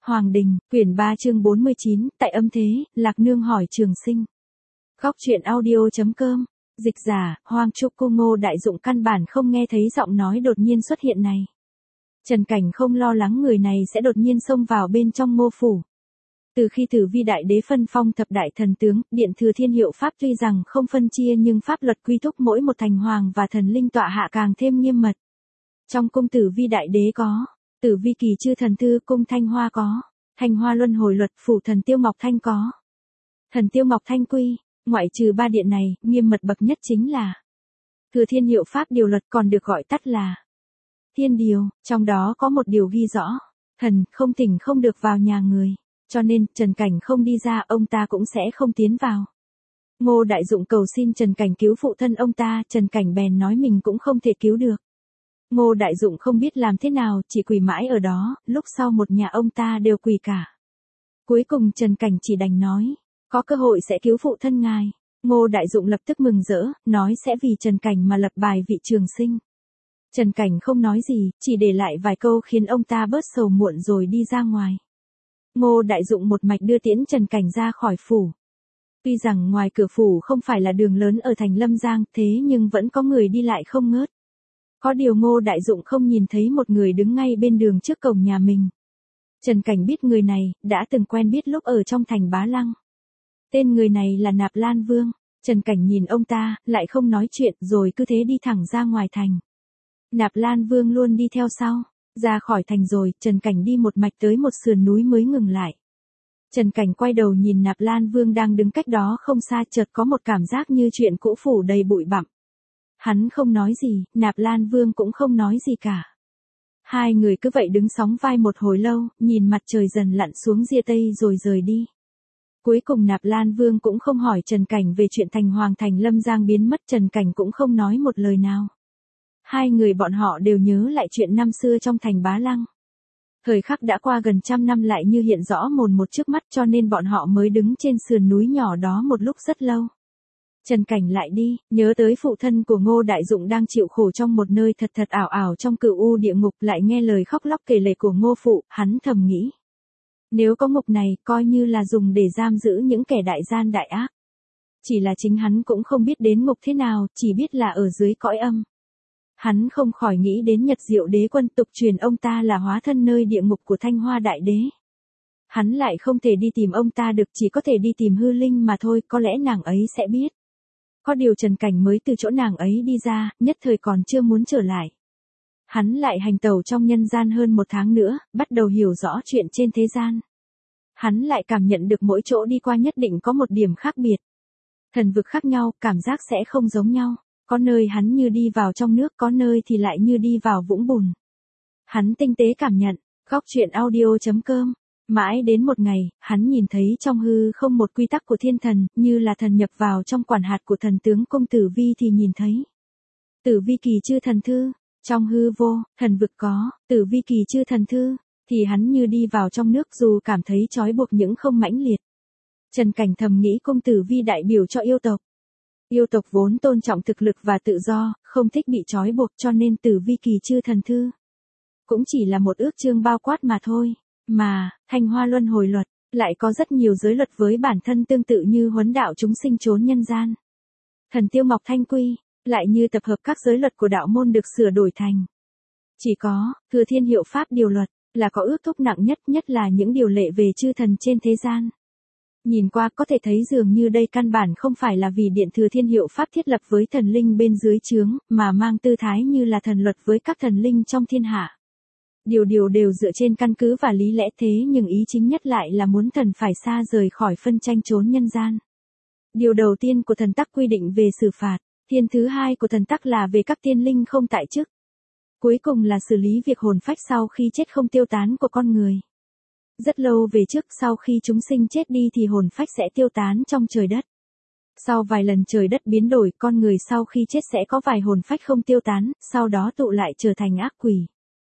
Hoàng Đình, quyển 3 chương 49, tại âm thế, Lạc Nương hỏi Trường Sinh. Góc truyện audio.com, dịch giả, Hoang Trúc Cô. Ngô Đại Dụng căn bản không nghe thấy giọng nói đột nhiên xuất hiện này. Trần Cảnh không lo lắng người này sẽ đột nhiên xông vào bên trong Ngô phủ. Từ khi Tử Vi Đại Đế phân phong thập đại thần tướng, điện thừa thiên hiệu pháp tuy rằng không phân chia nhưng pháp luật quy thúc mỗi một thành hoàng và thần linh tọa hạ càng thêm nghiêm mật. Trong cung Tử Vi Đại Đế có Tử Vi Kỳ Chư Thần Thư, cung Thanh Hoa có Thanh Hoa Luân Hồi Luật, phủ Thần Tiêu Ngọc Thanh có Thần Tiêu Ngọc Thanh Quy. Ngoại trừ ba điện này, nghiêm mật bậc nhất chính là Thừa Thiên Hiệu Pháp Điều Luật, còn được gọi tắt là Thiên Điều. Trong đó có một điều ghi rõ, thần không thỉnh không được vào nhà người, cho nên Trần Cảnh không đi ra, ông ta cũng sẽ không tiến vào. Ngô Đại Dụng cầu xin Trần Cảnh cứu phụ thân ông ta, Trần Cảnh bèn nói mình cũng không thể cứu được. Ngô Đại Dụng không biết làm thế nào, chỉ quỳ mãi ở đó, lúc sau một nhà ông ta đều quỳ cả. Cuối cùng Trần Cảnh chỉ đành nói, có cơ hội sẽ cứu phụ thân ngài. Ngô Đại Dụng lập tức mừng rỡ, nói sẽ vì Trần Cảnh mà lập bài vị Trường Sinh. Trần Cảnh không nói gì, chỉ để lại vài câu khiến ông ta bớt sầu muộn rồi đi ra ngoài. Ngô Đại Dụng một mạch đưa tiễn Trần Cảnh ra khỏi phủ. Tuy rằng ngoài cửa phủ không phải là đường lớn ở thành Lâm Giang, thế nhưng vẫn có người đi lại không ngớt. Có điều Ngô Đại Dụng không nhìn thấy một người đứng ngay bên đường trước cổng nhà mình. Trần Cảnh biết người này, đã từng quen biết lúc ở trong thành Bá Lăng. Tên người này là Nạp Lan Vương. Trần Cảnh nhìn ông ta, lại không nói chuyện, rồi cứ thế đi thẳng ra ngoài thành. Nạp Lan Vương luôn đi theo sau. Ra khỏi thành rồi, Trần Cảnh đi một mạch tới một sườn núi mới ngừng lại. Trần Cảnh quay đầu nhìn Nạp Lan Vương đang đứng cách đó không xa, chợt có một cảm giác như chuyện cũ phủ đầy bụi bặm. Hắn không nói gì, Nạp Lan Vương cũng không nói gì cả. Hai người cứ vậy đứng sóng vai một hồi lâu, nhìn mặt trời dần lặn xuống rìa tây rồi rời đi. Cuối cùng Nạp Lan Vương cũng không hỏi Trần Cảnh về chuyện thành hoàng thành Lâm Giang biến mất, Trần Cảnh cũng không nói một lời nào. Hai người bọn họ đều nhớ lại chuyện năm xưa trong thành Bá Lăng. Thời khắc đã qua gần 100 năm lại như hiện rõ mồn một trước mắt, cho nên bọn họ mới đứng trên sườn núi nhỏ đó một lúc rất lâu. Trần Cảnh lại đi, nhớ tới phụ thân của Ngô Đại Dụng đang chịu khổ trong một nơi thật thật ảo ảo trong cửu u địa ngục, lại nghe lời khóc lóc kể lể của Ngô phụ, hắn thầm nghĩ. Nếu có ngục này, coi như là dùng để giam giữ những kẻ đại gian đại ác. Chỉ là chính hắn cũng không biết đến ngục thế nào, chỉ biết là ở dưới cõi âm. Hắn không khỏi nghĩ đến Nhật Diệu Đế Quân, tục truyền ông ta là hóa thân nơi địa ngục của Thanh Hoa Đại Đế. Hắn lại không thể đi tìm ông ta được, chỉ có thể đi tìm hư linh mà thôi, có lẽ nàng ấy sẽ biết. Có điều Trần Cảnh mới từ chỗ nàng ấy đi ra, nhất thời còn chưa muốn trở lại. Hắn lại hành tẩu trong nhân gian hơn 1 tháng nữa, bắt đầu hiểu rõ chuyện trên thế gian. Hắn lại cảm nhận được mỗi chỗ đi qua nhất định có một điểm khác biệt. Thần vực khác nhau, cảm giác sẽ không giống nhau. Có nơi hắn như đi vào trong nước, có nơi thì lại như đi vào vũng bùn. Hắn tinh tế cảm nhận. Góc truyện audio.com. Mãi đến một ngày, hắn nhìn thấy trong hư không một quy tắc của thiên thần, như là thần nhập vào trong quản hạt của thần tướng cung Tử Vi thì nhìn thấy. Tử Vi Kỳ Chư Thần Thư. Trong hư vô, thần vực có Tử Vi Kỳ Chư Thần Thư, thì hắn như đi vào trong nước dù cảm thấy trói buộc những không mãnh liệt. Trần Cảnh thầm nghĩ cung Tử Vi đại biểu cho yêu tộc. Yêu tộc vốn tôn trọng thực lực và tự do, không thích bị trói buộc, cho nên Tử Vi Kỳ Chư Thần Thư cũng chỉ là một ước chương bao quát mà thôi. Mà, Thanh Hoa Luân Hồi Luật, lại có rất nhiều giới luật với bản thân tương tự như huấn đạo chúng sinh trốn nhân gian. Thần Tiêu Ngọc Thanh Quy, lại như tập hợp các giới luật của đạo môn được sửa đổi thành. Chỉ có, Thừa Thiên Hiệu Pháp Điều Luật, là có ước thúc nặng nhất, nhất là những điều lệ về chư thần trên thế gian. Nhìn qua có thể thấy dường như đây căn bản không phải là vì Điện Thừa Thiên Hiệu Pháp thiết lập với thần linh bên dưới trướng, mà mang tư thái như là thần luật với các thần linh trong thiên hạ. Điều đều dựa trên căn cứ và lý lẽ, thế nhưng ý chính nhất lại là muốn thần phải xa rời khỏi phân tranh trốn nhân gian. Điều đầu tiên của thần tắc quy định về xử phạt, thiên thứ hai của thần tắc là về các tiên linh không tại chức. Cuối cùng là xử lý việc hồn phách sau khi chết không tiêu tán của con người. Rất lâu về trước, sau khi chúng sinh chết đi thì hồn phách sẽ tiêu tán trong trời đất. Sau vài lần trời đất biến đổi, con người sau khi chết sẽ có vài hồn phách không tiêu tán, sau đó tụ lại trở thành ác quỷ.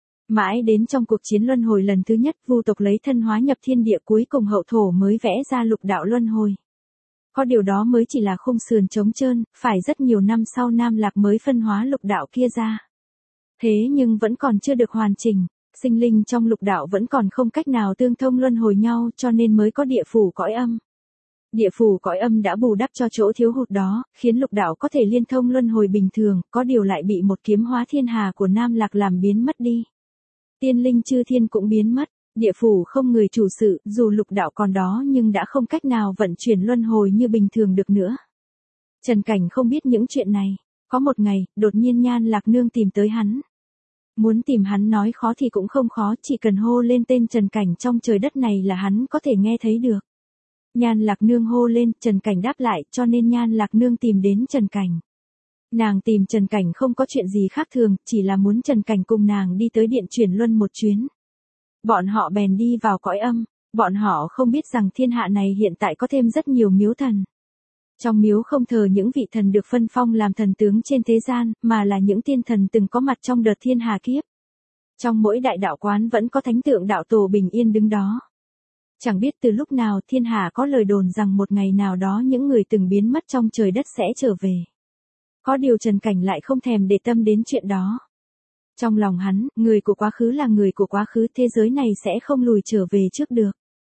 Mãi đến trong cuộc chiến luân hồi lần thứ nhất, Vu tộc lấy thân hóa nhập thiên địa, cuối cùng hậu thổ mới vẽ ra lục đạo luân hồi. Có điều đó mới chỉ là khung sườn trống trơn, phải rất nhiều năm sau Nam Lạc mới phân hóa lục đạo kia ra. Thế nhưng vẫn còn chưa được hoàn chỉnh. sinh linh trong lục đạo vẫn còn không cách nào tương thông luân hồi nhau cho nên mới có địa phủ cõi âm. Địa phủ cõi âm đã bù đắp cho chỗ thiếu hụt đó, khiến lục đạo có thể liên thông luân hồi bình thường, có điều lại bị một kiếm hóa thiên hà của Nam Lạc làm biến mất đi. Tiên linh chư thiên cũng biến mất, địa phủ không người chủ sự, dù lục đạo còn đó nhưng đã không cách nào vận chuyển luân hồi như bình thường được nữa. Trần Cảnh không biết những chuyện này, có một ngày, đột nhiên Nhan Lạc Nương tìm tới hắn. Muốn tìm hắn nói khó thì cũng không khó, chỉ cần hô lên tên Trần Cảnh trong trời đất này là hắn có thể nghe thấy được. Nhan Lạc Nương hô lên, Trần Cảnh đáp lại, cho nên Nhan Lạc Nương tìm đến Trần Cảnh. Nàng tìm Trần Cảnh không có chuyện gì khác thường, chỉ là muốn Trần Cảnh cùng nàng đi tới điện chuyển luân một chuyến. Bọn họ bèn đi vào cõi âm, bọn họ không biết rằng thiên hạ này hiện tại có thêm rất nhiều miếu thần. Trong miếu không thờ những vị thần được phân phong làm thần tướng trên thế gian, mà là những tiên thần từng có mặt trong đợt thiên hà kiếp. Trong mỗi đại đạo quán vẫn có thánh tượng đạo tổ bình yên đứng đó. Chẳng biết từ lúc nào thiên hà có lời đồn rằng một ngày nào đó những người từng biến mất trong trời đất sẽ trở về. Có điều Trần Cảnh lại không thèm để tâm đến chuyện đó. Trong lòng hắn, người của quá khứ là người của quá khứ, thế giới này sẽ không lùi trở về trước được.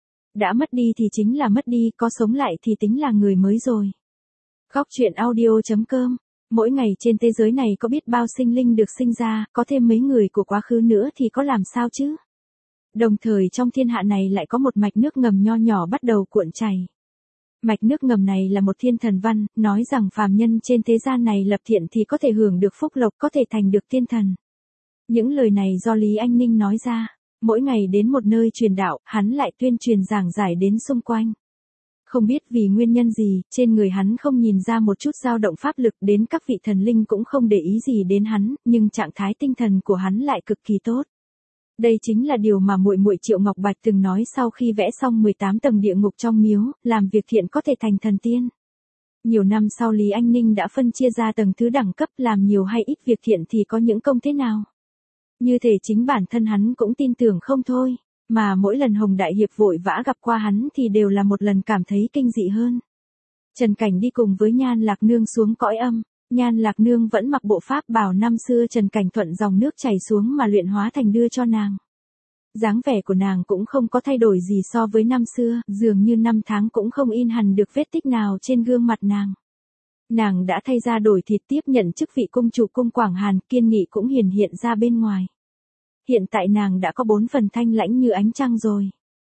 Đã mất đi thì chính là mất đi, có sống lại thì tính là người mới rồi. Góc truyện audio.com. Mỗi ngày trên thế giới này có biết bao sinh linh được sinh ra, có thêm mấy người của quá khứ nữa thì có làm sao chứ? Đồng thời trong thiên hạ này lại có một mạch nước ngầm nho nhỏ bắt đầu cuộn chảy. Mạch nước ngầm này là một thiên thần văn, nói rằng phàm nhân trên thế gian này lập thiện thì có thể hưởng được phúc lộc, có thể thành được tiên thần. Những lời này do Lý Anh Ninh nói ra, mỗi ngày đến một nơi truyền đạo, hắn lại tuyên truyền giảng giải đến xung quanh. Không biết vì nguyên nhân gì, trên người hắn không nhìn ra một chút dao động pháp lực, đến các vị thần linh cũng không để ý gì đến hắn, nhưng trạng thái tinh thần của hắn lại cực kỳ tốt. Đây chính là điều mà muội muội Triệu Ngọc Bạch từng nói sau khi vẽ xong 18 tầng địa ngục trong miếu, làm việc thiện có thể thành thần tiên. Nhiều năm sau Lý Anh Ninh đã phân chia ra tầng thứ đẳng cấp, làm nhiều hay ít việc thiện thì có những công thế nào. Như thể chính bản thân hắn cũng tin tưởng không thôi, mà mỗi lần Hồng Đại Hiệp vội vã gặp qua hắn thì đều là một lần cảm thấy kinh dị hơn. Trần Cảnh đi cùng với Nhan Lạc Nương xuống cõi âm, Nhan Lạc Nương vẫn mặc bộ pháp bào năm xưa Trần Cảnh thuận dòng nước chảy xuống mà luyện hóa thành đưa cho nàng. Dáng vẻ của nàng cũng không có thay đổi gì so với năm xưa, dường như năm tháng cũng không in hằn được vết tích nào trên gương mặt nàng. Nàng đã thay ra đổi thịt tiếp nhận chức vị cung chủ cung Quảng Hàn, kiên nghị cũng hiển hiện ra bên ngoài. Hiện tại nàng đã có 4 phần thanh lãnh như ánh trăng rồi.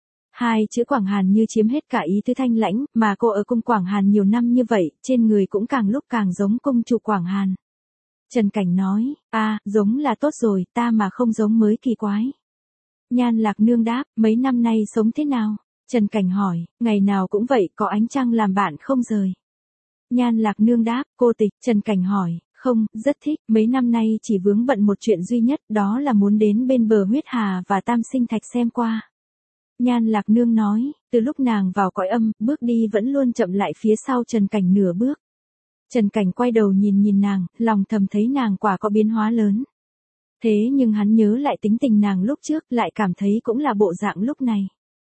2 chữ Quảng Hàn như chiếm hết cả ý tứ thanh lãnh, mà cô ở cung Quảng Hàn nhiều năm như vậy, trên người cũng càng lúc càng giống cung chủ Quảng Hàn. Trần Cảnh nói, giống là tốt rồi, ta mà không giống mới kỳ quái. Nhan Lạc Nương đáp, mấy năm nay sống thế nào? Trần Cảnh hỏi, ngày nào cũng vậy, có ánh trăng làm bạn không rời. Nhan Lạc Nương đáp, cô tịch. Trần Cảnh hỏi, không, rất thích, mấy năm nay chỉ vướng bận một chuyện duy nhất, đó là muốn đến bên bờ huyết hà và tam sinh thạch xem qua. Nhan Lạc Nương nói, từ lúc nàng vào cõi âm, bước đi vẫn luôn chậm lại phía sau Trần Cảnh nửa bước. Trần Cảnh quay đầu nhìn nàng, lòng thầm thấy nàng quả có biến hóa lớn. Thế nhưng hắn nhớ lại tính tình nàng lúc trước, lại cảm thấy cũng là bộ dạng lúc này.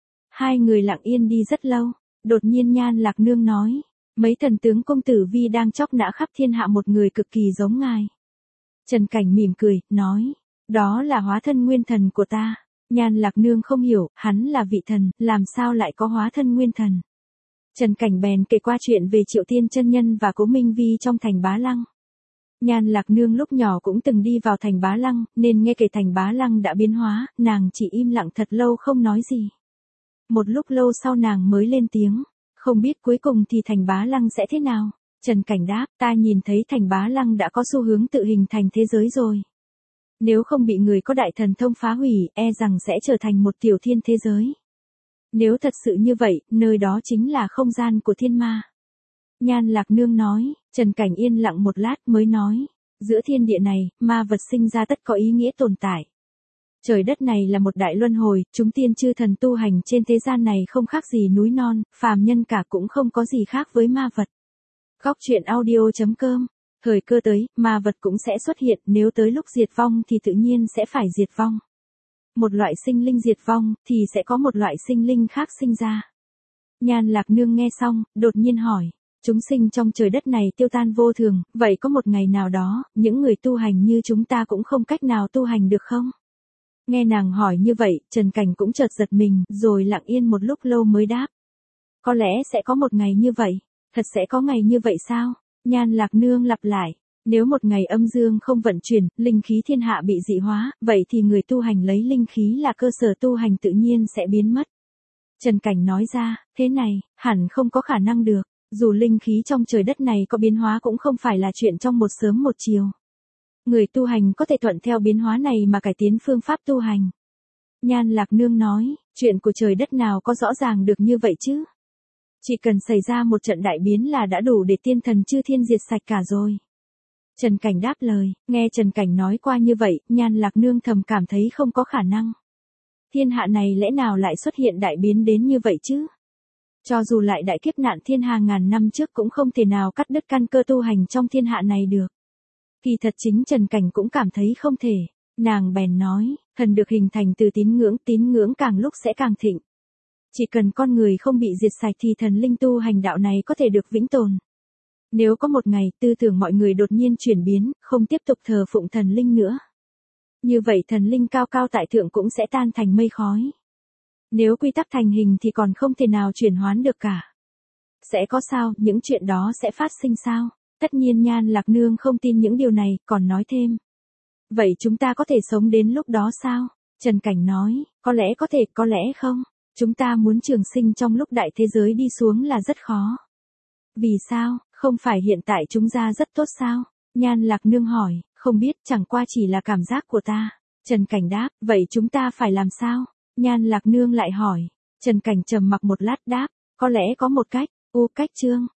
Hai người lặng yên đi rất lâu, đột nhiên Nhan Lạc Nương nói, mấy thần tướng công tử Vi đang chóc nã khắp thiên hạ một người cực kỳ giống ngài. Trần Cảnh mỉm cười, nói, đó là hóa thân nguyên thần của ta. Nhan Lạc Nương không hiểu, hắn là vị thần, làm sao lại có hóa thân nguyên thần. Trần Cảnh bèn kể qua chuyện về Triệu Tiên chân nhân và Cố Minh Vi trong thành Bá Lăng. Nhan Lạc Nương lúc nhỏ cũng từng đi vào thành Bá Lăng, nên nghe kể thành Bá Lăng đã biến hóa, nàng chỉ im lặng thật lâu không nói gì. Một lúc lâu sau nàng mới lên tiếng, không biết cuối cùng thì thành Bá Lăng sẽ thế nào. Trần Cảnh đáp, ta nhìn thấy thành Bá Lăng đã có xu hướng tự hình thành thế giới rồi. Nếu không bị người có đại thần thông phá hủy, e rằng sẽ trở thành một tiểu thiên thế giới. Nếu thật sự như vậy, nơi đó chính là không gian của thiên ma. Nhan Lạc Nương nói, Trần Cảnh yên lặng một lát mới nói, giữa thiên địa này, ma vật sinh ra tất có ý nghĩa tồn tại. Trời đất này là một đại luân hồi, chúng tiên chư thần tu hành trên thế gian này không khác gì núi non, phàm nhân cả cũng không có gì khác với ma vật. Góc truyện audio.com. Thời cơ tới, ma vật cũng sẽ xuất hiện, nếu tới lúc diệt vong thì tự nhiên sẽ phải diệt vong. Một loại sinh linh diệt vong, thì sẽ có một loại sinh linh khác sinh ra. Nhan Lạc Nương nghe xong, đột nhiên hỏi, chúng sinh trong trời đất này tiêu tan vô thường, vậy có một ngày nào đó, những người tu hành như chúng ta cũng không cách nào tu hành được không? Nghe nàng hỏi như vậy, Trần Cảnh cũng chợt giật mình, rồi lặng yên một lúc lâu mới đáp. Có lẽ sẽ có một ngày như vậy. Thật sẽ có ngày như vậy sao? Nhan Lạc Nương lặp lại. Nếu một ngày âm dương không vận chuyển, linh khí thiên hạ bị dị hóa, vậy thì người tu hành lấy linh khí là cơ sở tu hành tự nhiên sẽ biến mất. Trần Cảnh nói ra, thế này, hẳn không có khả năng được. Dù linh khí trong trời đất này có biến hóa cũng không phải là chuyện trong một sớm một chiều. Người tu hành có thể thuận theo biến hóa này mà cải tiến phương pháp tu hành. Nhan Lạc Nương nói, chuyện của trời đất nào có rõ ràng được như vậy chứ? Chỉ cần xảy ra một trận đại biến là đã đủ để tiên thần chư thiên diệt sạch cả rồi. Trần Cảnh đáp lời, nghe Trần Cảnh nói qua như vậy, Nhan Lạc Nương thầm cảm thấy không có khả năng. Thiên hạ này lẽ nào lại xuất hiện đại biến đến như vậy chứ? Cho dù lại đại kiếp nạn thiên hà ngàn năm trước cũng không thể nào cắt đứt căn cơ tu hành trong thiên hạ này được. Kỳ thật chính Trần Cảnh cũng cảm thấy không thể. Nàng bèn nói, thần được hình thành từ tín ngưỡng càng lúc sẽ càng thịnh. Chỉ cần con người không bị diệt sạch thì thần linh tu hành đạo này có thể được vĩnh tồn. Nếu có một ngày tư tưởng mọi người đột nhiên chuyển biến, không tiếp tục thờ phụng thần linh nữa. Như vậy thần linh cao cao tại thượng cũng sẽ tan thành mây khói. Nếu quy tắc thành hình thì còn không thể nào chuyển hoán được cả. Sẽ có sao, những chuyện đó sẽ phát sinh sao? Tất nhiên Nhan Lạc Nương không tin những điều này, còn nói thêm. Vậy chúng ta có thể sống đến lúc đó sao? Trần Cảnh nói, có lẽ có thể, có lẽ không. Chúng ta muốn trường sinh trong lúc đại thế giới đi xuống là rất khó. Vì sao, không phải hiện tại chúng ra rất tốt sao? Nhan Lạc Nương hỏi, không biết, chẳng qua chỉ là cảm giác của ta. Trần Cảnh đáp, vậy chúng ta phải làm sao? Nhan Lạc Nương lại hỏi. Trần Cảnh trầm mặc một lát đáp, có lẽ có một cách. Cách chương